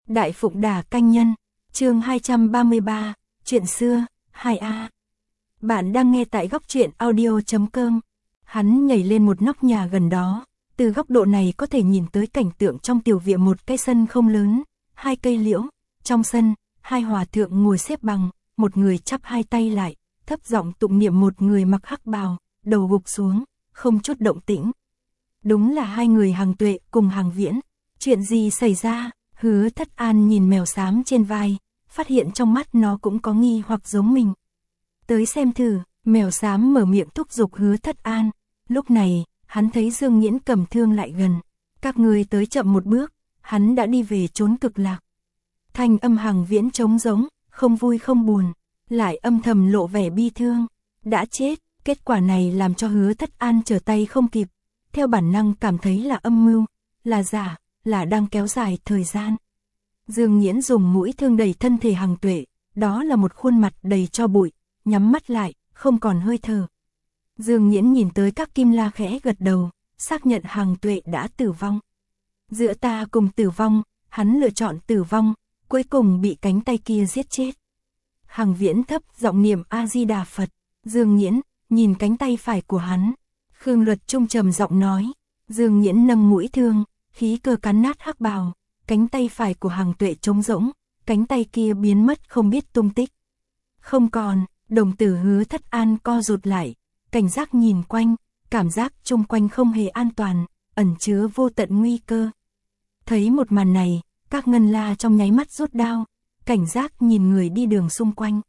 Đại Phụng Đà Canh Nhân, chương 233, chuyện xưa, 2A. Bạn đang nghe tại góc truyện audio.com. Hắn nhảy lên một nóc nhà gần đó, từ góc độ này có thể nhìn tới cảnh tượng trong tiểu viện, một cái sân không lớn, hai cây liễu, trong sân, hai hòa thượng ngồi xếp bằng, một người chắp hai tay lại, thấp giọng tụng niệm, một người mặc hắc bào, đầu gục xuống, không chút động tĩnh. Đúng là hai người Hằng Tuệ cùng Hằng Viễn. Chuyện gì xảy ra? Hứa Thất An nhìn mèo xám trên vai, phát hiện trong mắt nó cũng có nghi hoặc giống mình. Tới xem thử, mèo xám mở miệng thúc giục Hứa Thất An. Lúc này, hắn thấy Dương Nghiễn cầm thương lại gần. Các người tới chậm một bước, hắn đã đi về chốn cực lạc. Thanh âm Hằng Viễn trống giống, không vui không buồn, lại âm thầm lộ vẻ bi thương. Đã chết, kết quả này làm cho Hứa Thất An trở tay không kịp. Theo bản năng cảm thấy là âm mưu, là giả, là đang kéo dài thời gian. Dương Nghiễn dùng mũi thương đẩy thân thể Hằng Tuệ, đó là một khuôn mặt đầy tro bụi, nhắm mắt lại, không còn hơi thở. Dương Nghiễn nhìn tới các kim la khẽ gật đầu, xác nhận Hằng Tuệ đã tử vong. Giữa ta cùng tử vong, hắn lựa chọn tử vong, cuối cùng bị cánh tay kia giết chết. Hằng Viễn thấp giọng niệm A Di Đà Phật. Dương Nghiễn nhìn cánh tay phải của hắn. Khương Luật Trung trầm giọng nói. Dương Nghiễn nâng mũi thương, khí cơ cắn nát hắc bào, cánh tay phải của Hằng Tuệ trống rỗng, cánh tay kia biến mất không biết tung tích. Không còn, đồng tử Hứa Thất An co rụt lại, cảnh giác nhìn quanh, cảm giác chung quanh không hề an toàn, ẩn chứa vô tận nguy cơ. Thấy một màn này, các ngân la trong nháy mắt rút đao, cảnh giác nhìn người đi đường xung quanh.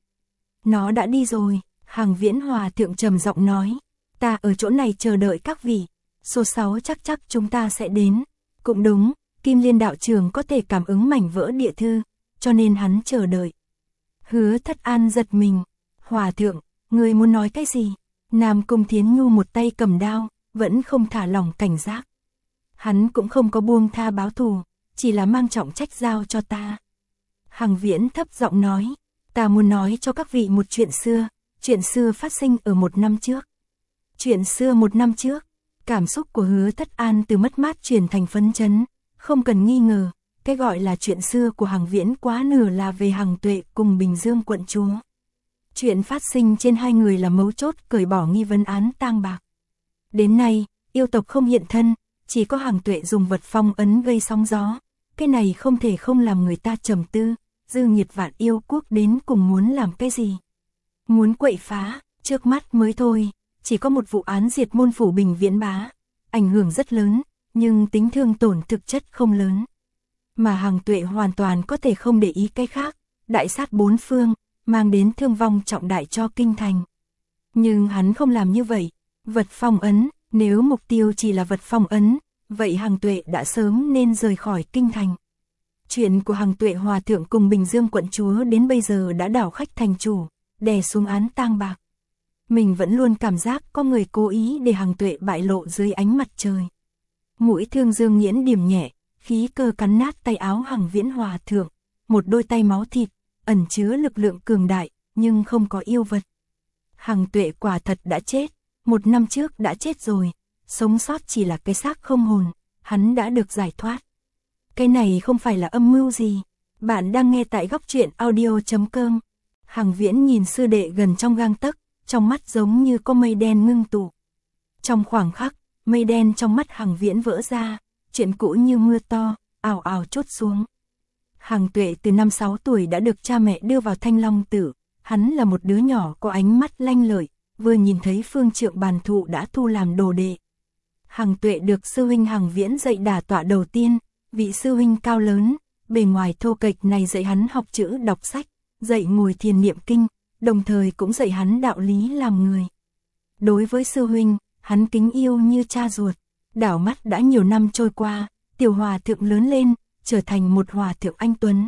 Nó đã đi rồi, Hằng Viễn hòa thượng trầm giọng nói. Ta ở chỗ này chờ đợi các vị, số 6 chắc chúng ta sẽ đến. Cũng đúng, Kim Liên đạo trường có thể cảm ứng mảnh vỡ địa thư, cho nên hắn chờ đợi. Hứa Thất An giật mình. Hòa thượng, người muốn nói cái gì? Nam Cung Thiến Nhu một tay cầm đao, vẫn không thả lỏng cảnh giác. Hắn cũng không có buông tha báo thù, chỉ là mang trọng trách giao cho ta. Hằng Viễn thấp giọng nói, ta muốn nói cho các vị một chuyện xưa phát sinh ở 1 năm trước. Chuyện xưa 1 năm trước, cảm xúc của Hứa Thất An từ mất mát chuyển thành phấn chấn, không cần nghi ngờ, cái gọi là chuyện xưa của Hằng Viễn quá nửa là về Hằng Tuệ cùng Bình Dương quận chúa. Chuyện phát sinh trên hai người là mấu chốt cởi bỏ nghi vấn án tang bạc. Đến nay, yêu tộc không hiện thân, chỉ có Hằng Tuệ dùng vật phong ấn gây sóng gió, cái này không thể không làm người ta trầm tư, Dư Nhiệt Vạn yêu quốc đến cùng muốn làm cái gì? Muốn quậy phá, trước mắt mới thôi. Chỉ có một vụ án diệt môn phủ Bình Viễn Bá, ảnh hưởng rất lớn, nhưng tính thương tổn thực chất không lớn. Mà Hằng Tuệ hoàn toàn có thể không để ý cái khác, đại sát 4 phương, mang đến thương vong trọng đại cho kinh thành. Nhưng hắn không làm như vậy, vật phong ấn, nếu mục tiêu chỉ là vật phong ấn, vậy Hằng Tuệ đã sớm nên rời khỏi kinh thành. Chuyện của Hằng Tuệ hòa thượng cùng Bình Dương quận chúa đến bây giờ đã đảo khách thành chủ, đè xuống án tang bạc. Mình vẫn luôn cảm giác có người cố ý để Hằng Tuệ bại lộ dưới ánh mặt trời. Mũi thương Dương Nghiễn điểm nhẹ, khí cơ cắn nát tay áo Hằng Viễn hòa thượng, một đôi tay máu thịt, ẩn chứa lực lượng cường đại, nhưng không có yêu vật. Hằng Tuệ quả thật đã chết, 1 năm trước đã chết rồi, sống sót chỉ là cái xác không hồn, hắn đã được giải thoát. Cái này không phải là âm mưu gì. Bạn đang nghe tại góc truyện audio.com. Hằng Viễn nhìn sư đệ gần trong gang tấc, trong mắt giống như có mây đen ngưng tụ. Trong khoảng khắc, mây đen trong mắt Hằng Viễn vỡ ra, chuyện cũ như mưa to, ào ào trút xuống. Hằng Tuệ từ năm 6 tuổi đã được cha mẹ đưa vào Thanh Long Tử, hắn là một đứa nhỏ có ánh mắt lanh lợi, vừa nhìn thấy phương trượng bàn thụ đã thu làm đồ đệ. Hằng Tuệ được sư huynh Hằng Viễn dạy đả tọa đầu tiên, vị sư huynh cao lớn, bề ngoài thô kệch này dạy hắn học chữ đọc sách, dạy ngồi thiền niệm kinh, đồng thời cũng dạy hắn đạo lý làm người. Đối với sư huynh, hắn kính yêu như cha ruột. Đảo mắt đã nhiều năm trôi qua, tiểu hòa thượng lớn lên, trở thành một hòa thượng anh tuấn.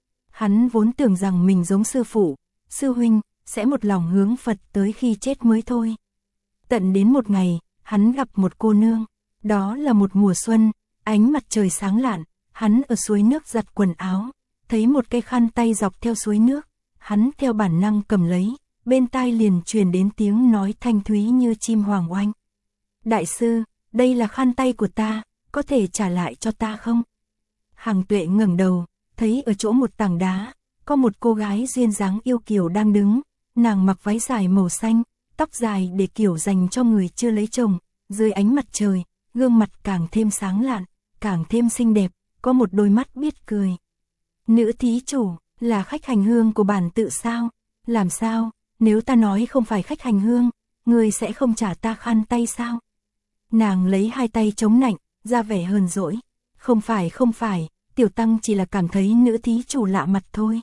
Hắn vốn tưởng rằng mình giống sư phụ, sư huynh, sẽ một lòng hướng Phật tới khi chết mới thôi. Tận đến một ngày, hắn gặp một cô nương, đó là một mùa xuân, ánh mặt trời sáng lạn, hắn ở suối nước giặt quần áo, thấy một cái khăn tay dọc theo suối nước, hắn theo bản năng cầm lấy, bên tai liền truyền đến tiếng nói thanh thúy như chim hoàng oanh. Đại sư, đây là khăn tay của ta, có thể trả lại cho ta không? Hằng Tuệ ngẩng đầu, thấy ở chỗ một tảng đá, có một cô gái duyên dáng yêu kiều đang đứng, nàng mặc váy dài màu xanh, tóc dài để kiểu dành cho người chưa lấy chồng, dưới ánh mặt trời, gương mặt càng thêm sáng lạn, càng thêm xinh đẹp, có một đôi mắt biết cười. Nữ thí chủ, là khách hành hương của bản tự sao? Làm sao, nếu ta nói không phải khách hành hương, người sẽ không trả ta khăn tay sao? Nàng lấy hai tay chống nạnh, ra vẻ hờn dỗi. Không phải, tiểu tăng chỉ là cảm thấy nữ thí chủ lạ mặt thôi.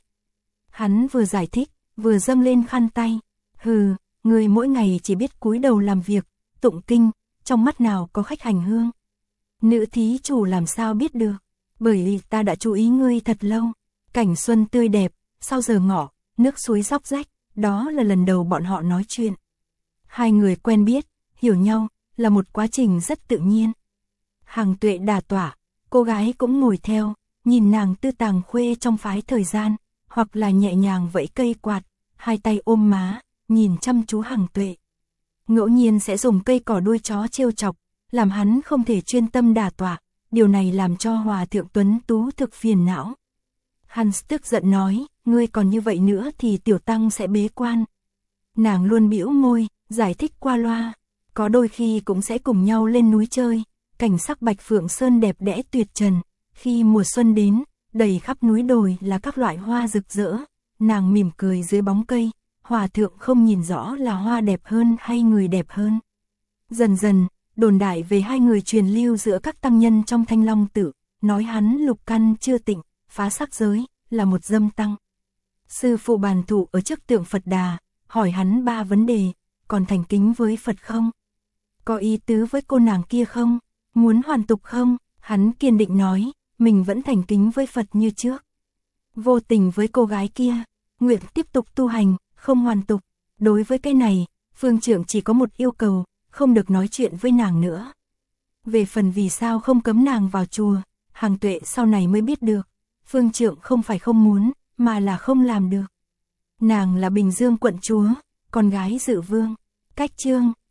Hắn vừa giải thích, vừa dâng lên khăn tay. Hừ, người mỗi ngày chỉ biết cúi đầu làm việc, tụng kinh, trong mắt nào có khách hành hương. Nữ thí chủ làm sao biết được, bởi vì ta đã chú ý ngươi thật lâu. Cảnh xuân tươi đẹp, sau giờ ngọ, nước suối róc rách, đó là lần đầu bọn họ nói chuyện. Hai người quen biết, hiểu nhau, là một quá trình rất tự nhiên. Hàng Tuệ đả tỏa, cô gái cũng ngồi theo, nhìn nàng tư tàng khuê trong phái thời gian, hoặc là nhẹ nhàng vẫy cây quạt, hai tay ôm má, nhìn chăm chú Hàng Tuệ. Ngẫu nhiên sẽ dùng cây cỏ đuôi chó trêu chọc, làm hắn không thể chuyên tâm đả tọa, điều này làm cho Hòa thượng Tuấn Tú thực phiền não. Hans tức giận nói, ngươi còn như vậy nữa thì tiểu tăng sẽ bế quan. Nàng luôn bĩu môi, giải thích qua loa, có đôi khi cũng sẽ cùng nhau lên núi chơi, cảnh sắc Bạch Phượng Sơn đẹp đẽ tuyệt trần, khi mùa xuân đến, đầy khắp núi đồi là các loại hoa rực rỡ, nàng mỉm cười dưới bóng cây, Hòa thượng không nhìn rõ là hoa đẹp hơn hay người đẹp hơn. Dần dần, đồn đại về hai người truyền lưu giữa các tăng nhân trong Thanh Long Tự, nói hắn lục căn chưa tịnh, phá sắc giới, là một dâm tăng. Sư phụ bàn thụ ở trước tượng Phật Đà, hỏi hắn 3 vấn đề, còn thành kính với Phật không? Có ý tứ với cô nàng kia không? Muốn hoàn tục không? Hắn kiên định nói, mình vẫn thành kính với Phật như trước. Vô tình với cô gái kia, nguyện tiếp tục tu hành, không hoàn tục. Đối với cái này, phương trưởng chỉ có một yêu cầu, không được nói chuyện với nàng nữa. Về phần vì sao không cấm nàng vào chùa, Hàng Tuệ sau này mới biết được. Phương trưởng không phải không muốn, mà là không làm được. Nàng là Bình Dương quận chúa, con gái Dự Vương. Cách chương